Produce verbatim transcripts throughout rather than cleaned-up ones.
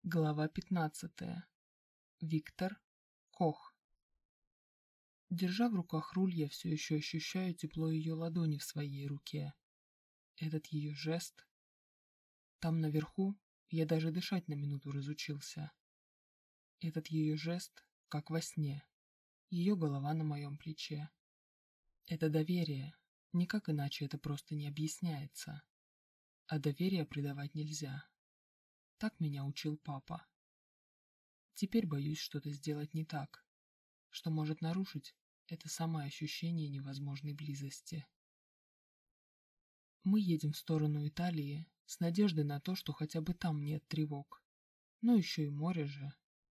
Глава пятнадцатая. Виктор Кох. Держа в руках руль, я все еще ощущаю тепло ее ладони в своей руке. Этот ее жест. Там наверху я даже дышать на минуту разучился. Этот ее жест, как во сне. Ее голова на моем плече. Это доверие. Никак иначе это просто не объясняется. А доверие предавать нельзя. Так меня учил папа. Теперь боюсь что-то сделать не так, что может нарушить это самое ощущение невозможной близости. Мы едем в сторону Италии с надеждой на то, что хотя бы там нет тревог. Но еще и море же.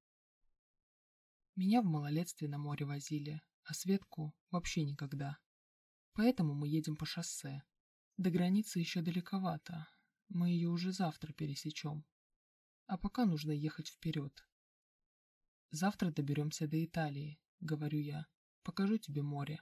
Меня в малолетстве на море возили, а Светку вообще никогда. Поэтому мы едем по шоссе. До границы еще далековато, мы ее уже завтра пересечем. А пока нужно ехать вперед. Завтра доберемся до Италии, говорю я. Покажу тебе море.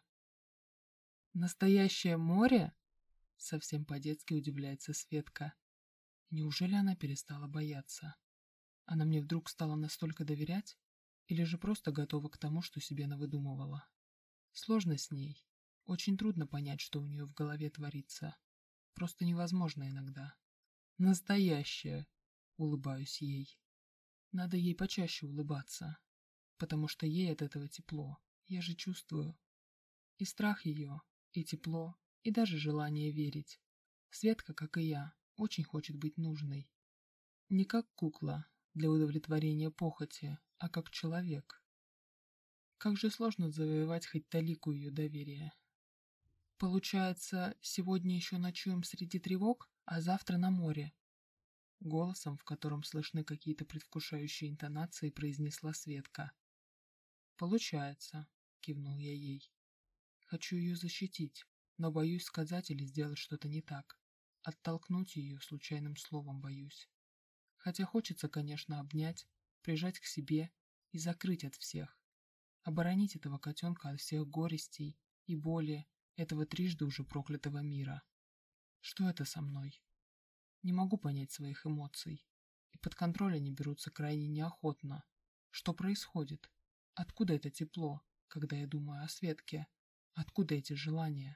Настоящее море? Совсем по-детски удивляется Светка. Неужели она перестала бояться? Она мне вдруг стала настолько доверять? Или же просто готова к тому, что себе навыдумывала? Сложно с ней. Очень трудно понять, что у нее в голове творится. Просто невозможно иногда. Настоящее, улыбаюсь ей. Надо ей почаще улыбаться, потому что ей от этого тепло, я же чувствую. И страх ее, и тепло, и даже желание верить. Светка, как и я, очень хочет быть нужной. Не как кукла для удовлетворения похоти, а как человек. Как же сложно завоевать хоть талику ее доверия. Получается, сегодня еще ночуем среди тревог, а завтра на море. Голосом, в котором слышны какие-то предвкушающие интонации, произнесла Светка. «Получается», — кивнул я ей. «Хочу ее защитить, но боюсь сказать или сделать что-то не так. Оттолкнуть ее случайным словом боюсь. Хотя хочется, конечно, обнять, прижать к себе и закрыть от всех. Оборонить этого котенка от всех горестей и боли этого трижды уже проклятого мира. Что это со мной? Не могу понять своих эмоций. И под контроль они берутся крайне неохотно. Что происходит? Откуда это тепло, когда я думаю о Светке? Откуда эти желания?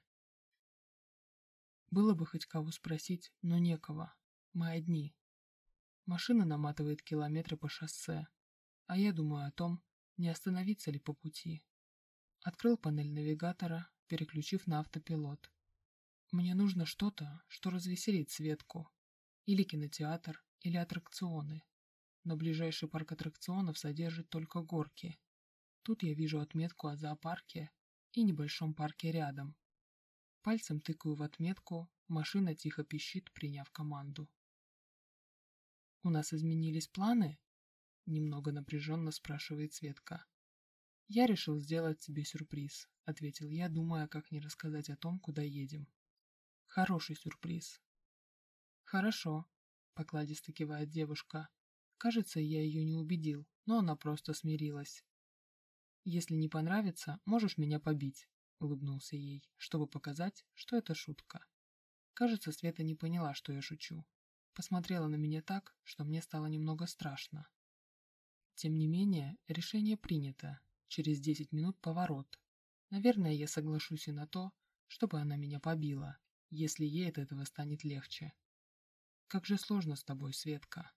Было бы хоть кого спросить, но некого. Мы одни. Машина наматывает километры по шоссе, а я думаю о том, не остановиться ли по пути. Открыл панель навигатора, переключив на автопилот. Мне нужно что-то, что развеселит Светку. Или кинотеатр, или аттракционы. Но ближайший парк аттракционов содержит только горки. Тут я вижу отметку о зоопарке и небольшом парке рядом. Пальцем тыкаю в отметку, машина тихо пищит, приняв команду. «У нас изменились планы?» — немного напряженно спрашивает Светка. «Я решил сделать тебе сюрприз», — ответил я, думая, как не рассказать о том, куда едем. «Хороший сюрприз». «Хорошо», — покладисто кивает девушка. Кажется, я ее не убедил, но она просто смирилась. «Если не понравится, можешь меня побить», — улыбнулся ей, чтобы показать, что это шутка. Кажется, Света не поняла, что я шучу. Посмотрела на меня так, что мне стало немного страшно. Тем не менее, решение принято. Через десять минут поворот. Наверное, я соглашусь и на то, чтобы она меня побила, если ей от этого станет легче. Как же сложно с тобой, Светка.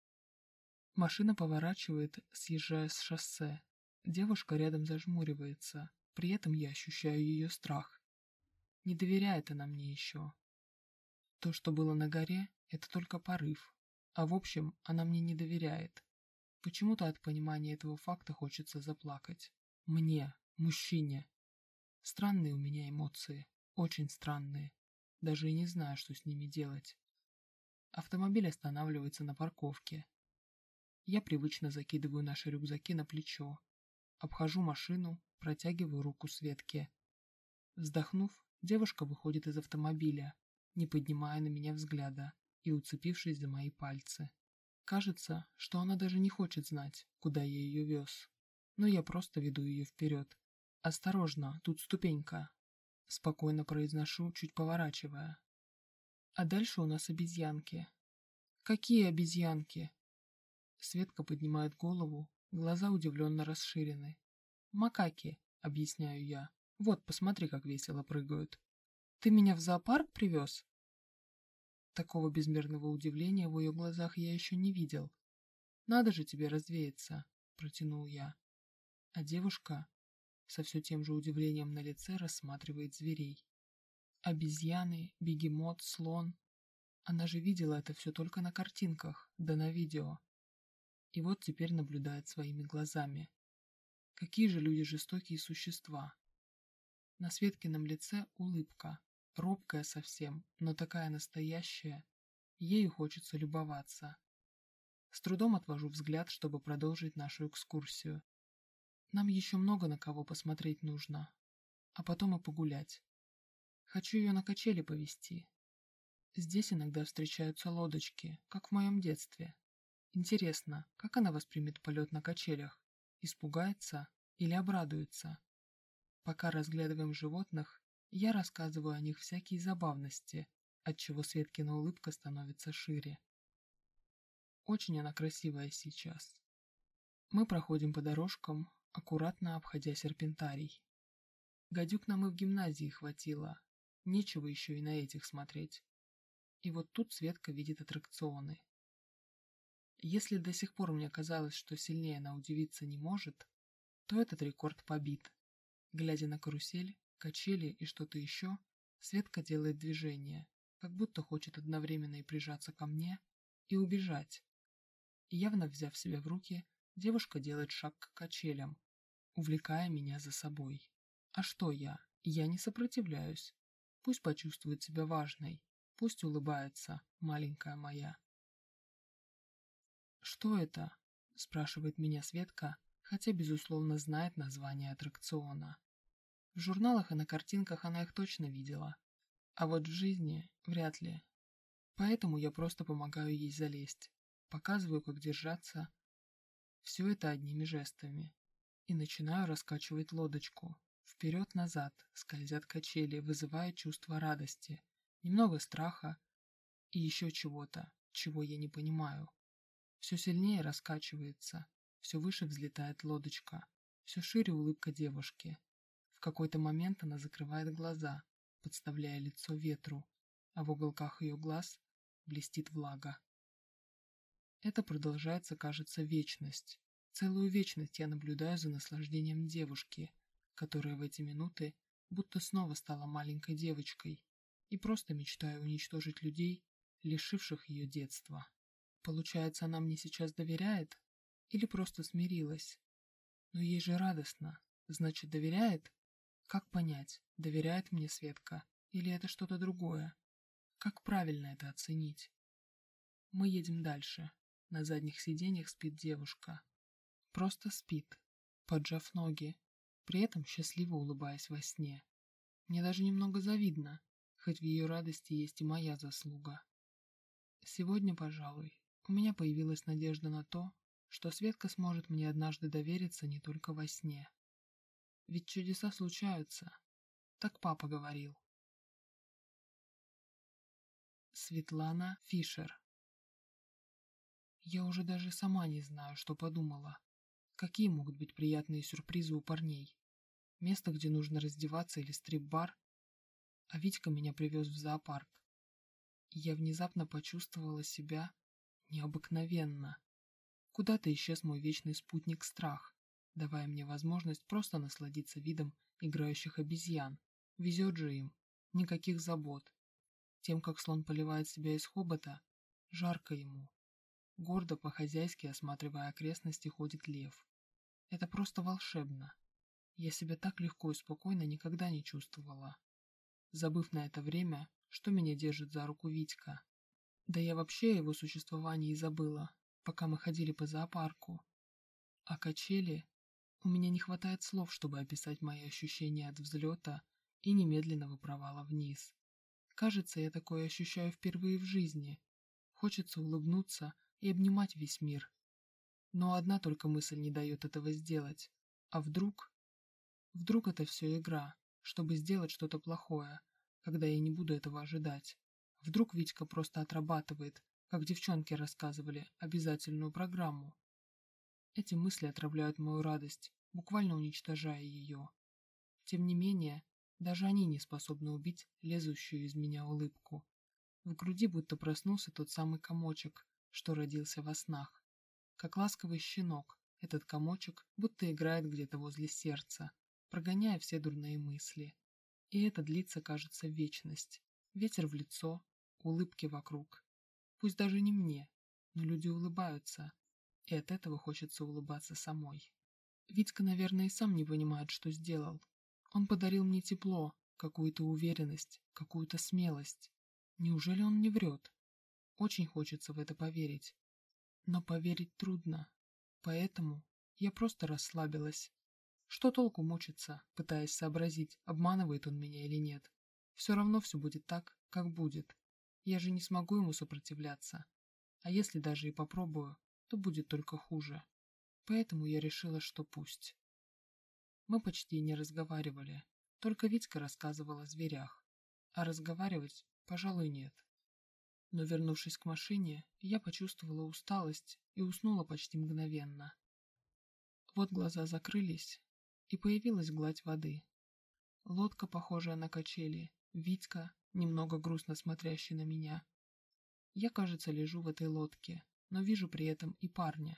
Машина поворачивает, съезжая с шоссе. Девушка рядом зажмуривается, при этом я ощущаю ее страх. Не доверяет она мне еще. То, что было на горе, это только порыв, а в общем, она мне не доверяет. Почему-то от понимания этого факта хочется заплакать. Мне, мужчине. Странные у меня эмоции, очень странные. Даже и не знаю, что с ними делать. Автомобиль останавливается на парковке. Я привычно закидываю наши рюкзаки на плечо. Обхожу машину, протягиваю руку Светке. Вздохнув, девушка выходит из автомобиля, не поднимая на меня взгляда и уцепившись за мои пальцы. Кажется, что она даже не хочет знать, куда я ее вез. Но я просто веду ее вперед. «Осторожно, тут ступенька», — спокойно произношу, чуть поворачивая. А дальше у нас обезьянки. «Какие обезьянки?» Светка поднимает голову, глаза удивленно расширены. «Макаки», — объясняю я. «Вот, посмотри, как весело прыгают. Ты меня в зоопарк привез?» Такого безмерного удивления в ее глазах я еще не видел. «Надо же тебе развеяться», — протянул я. А девушка со все тем же удивлением на лице рассматривает зверей. Обезьяны, бегемот, слон. Она же видела это все только на картинках, да на видео. И вот теперь наблюдает своими глазами. Какие же люди жестокие существа. На Светкином лице улыбка, робкая совсем, но такая настоящая. Ею хочется любоваться. С трудом отвожу взгляд, чтобы продолжить нашу экскурсию. Нам еще много на кого посмотреть нужно, а потом и погулять. Хочу ее на качели повезти. Здесь иногда встречаются лодочки, как в моем детстве. Интересно, как она воспримет полет на качелях? Испугается или обрадуется? Пока разглядываем животных, я рассказываю о них всякие забавности, отчего Светкина улыбка становится шире. Очень она красивая сейчас. Мы проходим по дорожкам, аккуратно обходя серпентарий. Гадюк нам и в гимназии хватило. Нечего еще и на этих смотреть. И вот тут Светка видит аттракционы. Если до сих пор мне казалось, что сильнее она удивиться не может, то этот рекорд побит. Глядя на карусель, качели и что-то еще, Светка делает движение, как будто хочет одновременно и прижаться ко мне, и убежать. Явно взяв себя в руки, девушка делает шаг к качелям, увлекая меня за собой. А что я? Я не сопротивляюсь. Пусть почувствует себя важной, пусть улыбается, маленькая моя. «Что это?» – спрашивает меня Светка, хотя, безусловно, знает название аттракциона. В журналах и на картинках она их точно видела, а вот в жизни вряд ли. Поэтому я просто помогаю ей залезть, показываю, как держаться. Все это одними жестами. И начинаю раскачивать лодочку. Вперед-назад скользят качели, вызывая чувство радости, немного страха и еще чего-то, чего я не понимаю. Все сильнее раскачивается, все выше взлетает лодочка, все шире улыбка девушки. В какой-то момент она закрывает глаза, подставляя лицо ветру, а в уголках ее глаз блестит влага. Это продолжается, кажется, вечность. Целую вечность я наблюдаю за наслаждением девушки, которая в эти минуты будто снова стала маленькой девочкой, и просто мечтаю уничтожить людей, лишивших ее детства. Получается, она мне сейчас доверяет? Или просто смирилась? Но ей же радостно. Значит, доверяет? Как понять, доверяет мне Светка или это что-то другое? Как правильно это оценить? Мы едем дальше. На задних сиденьях спит девушка. Просто спит, поджав ноги, при этом счастливо улыбаясь во сне. Мне даже немного завидно, хоть в ее радости есть и моя заслуга. Сегодня, пожалуй, у меня появилась надежда на то, что Светка сможет мне однажды довериться не только во сне. Ведь чудеса случаются, так папа говорил. Светлана Фишер. Я уже даже сама не знаю, что подумала. Какие могут быть приятные сюрпризы у парней? Место, где нужно раздеваться, или стрип-бар? А Витька меня привез в зоопарк. И я внезапно почувствовала себя необыкновенно. Куда-то исчез мой вечный спутник страх, давая мне возможность просто насладиться видом играющих обезьян. Везет же им. Никаких забот. Тем, как слон поливает себя из хобота, жарко ему. Гордо по-хозяйски осматривая окрестности ходит лев. Это просто волшебно. Я себя так легко и спокойно никогда не чувствовала. Забыв на это время, что меня держит за руку Витька. Да я вообще о его существовании забыла, пока мы ходили по зоопарку. А качели... У меня не хватает слов, чтобы описать мои ощущения от взлета и немедленного провала вниз. Кажется, я такое ощущаю впервые в жизни. Хочется улыбнуться и обнимать весь мир. Но одна только мысль не дает этого сделать. А вдруг... Вдруг это все игра, чтобы сделать что-то плохое, когда я не буду этого ожидать. Вдруг Витька просто отрабатывает, как девчонки рассказывали, обязательную программу. Эти мысли отравляют мою радость, буквально уничтожая ее. Тем не менее, даже они не способны убить лезущую из меня улыбку. В груди будто проснулся тот самый комочек, что родился во снах. Как ласковый щенок, этот комочек будто играет где-то возле сердца, прогоняя все дурные мысли. И это длится, кажется, вечность. Ветер в лицо, улыбки вокруг. Пусть даже не мне, но люди улыбаются, и от этого хочется улыбаться самой. Витька, наверное, и сам не понимает, что сделал. Он подарил мне тепло, какую-то уверенность, какую-то смелость. Неужели он не врет? Очень хочется в это поверить. Но поверить трудно. Поэтому я просто расслабилась. Что толку мучиться, пытаясь сообразить, обманывает он меня или нет? Все равно все будет так, как будет. Я же не смогу ему сопротивляться. А если даже и попробую, то будет только хуже. Поэтому я решила, что пусть. Мы почти не разговаривали. Только Витька рассказывал о зверях. А разговаривать, пожалуй, нет. Но, вернувшись к машине, я почувствовала усталость и уснула почти мгновенно. Вот глаза закрылись, и появилась гладь воды. Лодка, похожая на качели, Витька, немного грустно смотрящий на меня. Я, кажется, лежу в этой лодке, но вижу при этом и парня.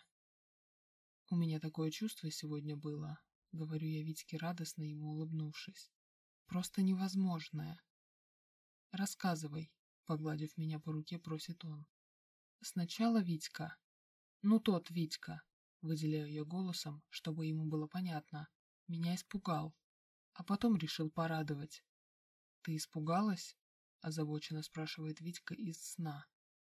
У меня такое чувство сегодня было, говорю я Витьке радостно, ему улыбнувшись. Просто невозможное. Рассказывай, погладив меня по руке, просит он. Сначала Витька. Ну тот Витька, выделяю я голосом, чтобы ему было понятно. Меня испугал, а потом решил порадовать. Ты испугалась? Озабоченно спрашивает Витька из сна.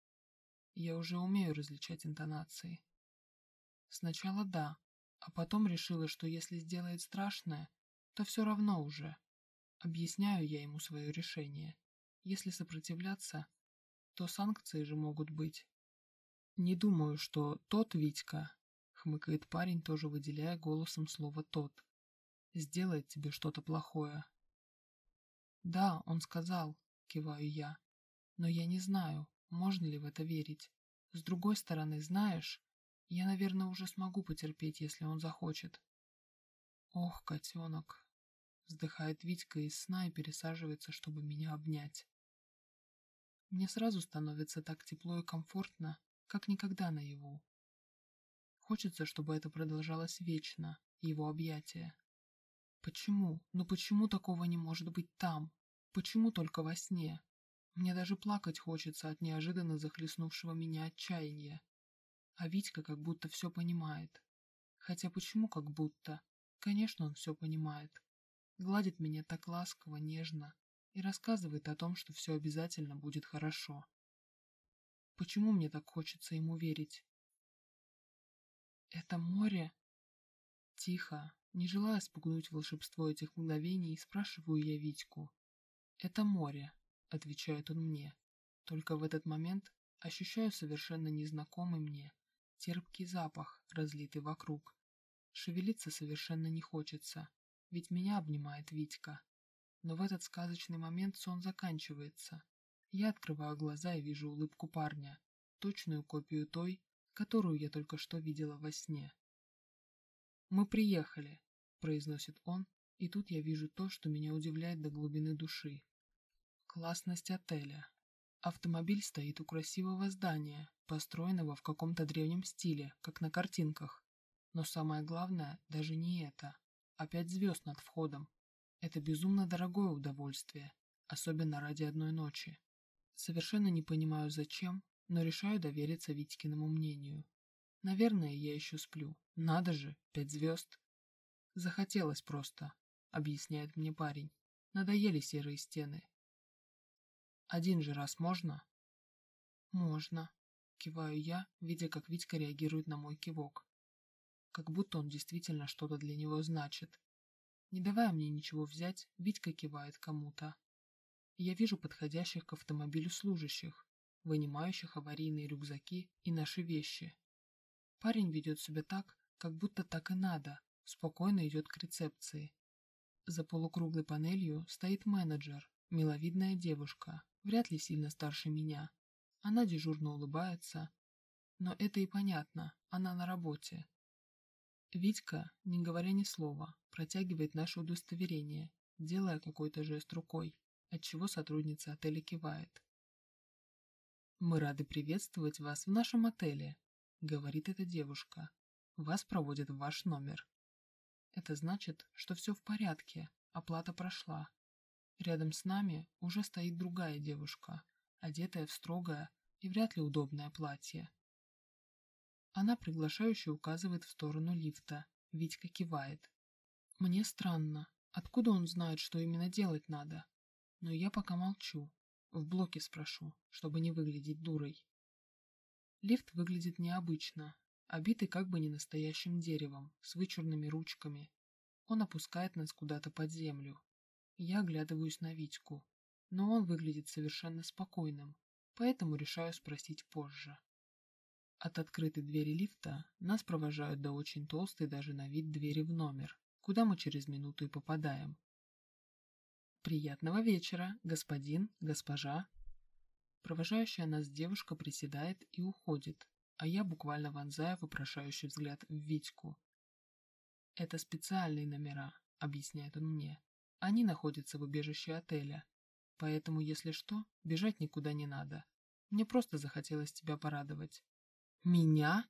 Я уже умею различать интонации. Сначала да, а потом решила, что если сделает страшное, то все равно уже. Объясняю я ему свое решение. Если сопротивляться, то санкции же могут быть. Не думаю, что тот Витька, хмыкает парень, тоже выделяя голосом слово «тот», сделает тебе что-то плохое. Да, он сказал, киваю я, но я не знаю, можно ли в это верить. С другой стороны, знаешь, я, наверное, уже смогу потерпеть, если он захочет. Ох, котенок, вздыхает Витька из сна и пересаживается, чтобы меня обнять. Мне сразу становится так тепло и комфортно, как никогда наяву. Хочется, чтобы это продолжалось вечно, его объятия. Почему? Ну почему такого не может быть там? Почему только во сне? Мне даже плакать хочется от неожиданно захлестнувшего меня отчаяния. А Витька как будто все понимает. Хотя почему как будто? Конечно, он все понимает. Гладит меня так ласково, нежно и рассказывает о том, что все обязательно будет хорошо. Почему мне так хочется ему верить? Это море? Тихо, не желая спугнуть волшебство этих мгновений, спрашиваю я Витьку. Это море, отвечает он мне. Только в этот момент ощущаю совершенно незнакомый мне терпкий запах, разлитый вокруг. Шевелиться совершенно не хочется, ведь меня обнимает Витька. Но в этот сказочный момент сон заканчивается. Я открываю глаза и вижу улыбку парня, точную копию той, которую я только что видела во сне. «Мы приехали», — произносит он, и тут я вижу то, что меня удивляет до глубины души. Классность отеля. Автомобиль стоит у красивого здания, построенного в каком-то древнем стиле, как на картинках. Но самое главное даже не это, а пять звезд над входом. Это безумно дорогое удовольствие, особенно ради одной ночи. Совершенно не понимаю зачем, но решаю довериться Витькиному мнению. Наверное, я еще сплю. Надо же, пять звезд. Захотелось просто, объясняет мне парень. Надоели серые стены. Один же раз можно? Можно, киваю я, видя, как Витька реагирует на мой кивок. Как будто он действительно что-то для него значит. Не давая мне ничего взять, Витька кивает кому-то. Я вижу подходящих к автомобилю служащих, вынимающих аварийные рюкзаки и наши вещи. Парень ведет себя так, как будто так и надо, спокойно идет к рецепции. За полукруглой панелью стоит менеджер, миловидная девушка, вряд ли сильно старше меня. Она дежурно улыбается, но это и понятно, она на работе. Витька, не говоря ни слова, протягивает наше удостоверение, делая какой-то жест рукой, отчего сотрудница отеля кивает. «Мы рады приветствовать вас в нашем отеле», — говорит эта девушка. «Вас проводят в ваш номер». Это значит, что все в порядке, оплата прошла. Рядом с нами уже стоит другая девушка, одетая в строгое и вряд ли удобное платье. Она приглашающе указывает в сторону лифта. Витька кивает. Мне странно, откуда он знает, что именно делать надо? Но я пока молчу. В блоке спрошу, чтобы не выглядеть дурой. Лифт выглядит необычно, обитый как бы не настоящим деревом, с вычурными ручками. Он опускает нас куда-то под землю. Я оглядываюсь на Витьку, но он выглядит совершенно спокойным, поэтому решаю спросить позже. От открытой двери лифта нас провожают до очень толстой даже на вид двери в номер, куда мы через минуту и попадаем. «Приятного вечера, господин, госпожа!» Провожающая нас девушка приседает и уходит, а я буквально вонзаю вопрошающий взгляд в Витьку. «Это специальные номера», — объясняет он мне. «Они находятся в убежище отеля, поэтому, если что, бежать никуда не надо. Мне просто захотелось тебя порадовать». «Меня?»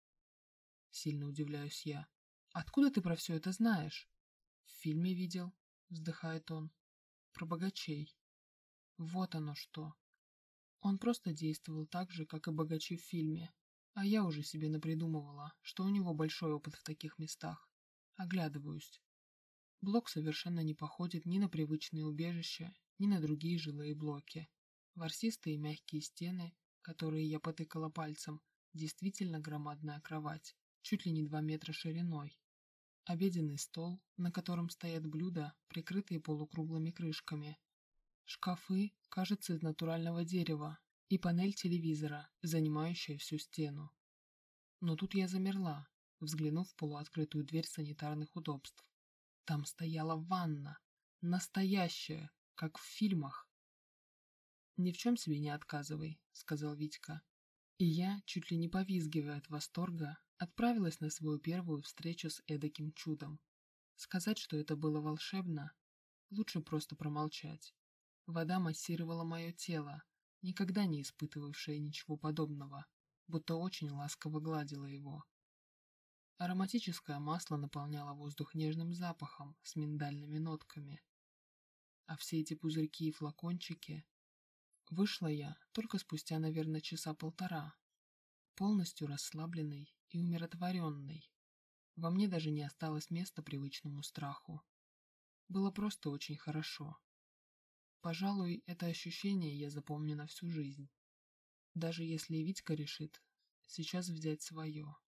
Сильно удивляюсь я. «Откуда ты про все это знаешь?» «В фильме видел», — вздыхает он. «Про богачей». Вот оно что. Он просто действовал так же, как и богачи в фильме, а я уже себе напридумывала, что у него большой опыт в таких местах. Оглядываюсь. Блок совершенно не походит ни на привычные убежища, ни на другие жилые блоки. Ворсистые мягкие стены, которые я потыкала пальцем, действительно громадная кровать, чуть ли не два метра шириной. Обеденный стол, на котором стоят блюда, прикрытые полукруглыми крышками. Шкафы, кажется, из натурального дерева, и панель телевизора, занимающая всю стену. Но тут я замерла, взглянув в полуоткрытую дверь санитарных удобств. Там стояла ванна, настоящая, как в фильмах. «Ни в чем себе не отказывай», — сказал Витька. И я, чуть ли не повизгивая от восторга, отправилась на свою первую встречу с эдаким чудом. Сказать, что это было волшебно, лучше просто промолчать. Вода массировала мое тело, никогда не испытывавшее ничего подобного, будто очень ласково гладила его. Ароматическое масло наполняло воздух нежным запахом с миндальными нотками. А все эти пузырьки и флакончики... Вышла я только спустя, наверное, часа полтора, полностью расслабленной и умиротворенной. Во мне даже не осталось места привычному страху. Было просто очень хорошо. Пожалуй, это ощущение я запомню на всю жизнь. Даже если Витька решит сейчас взять свое.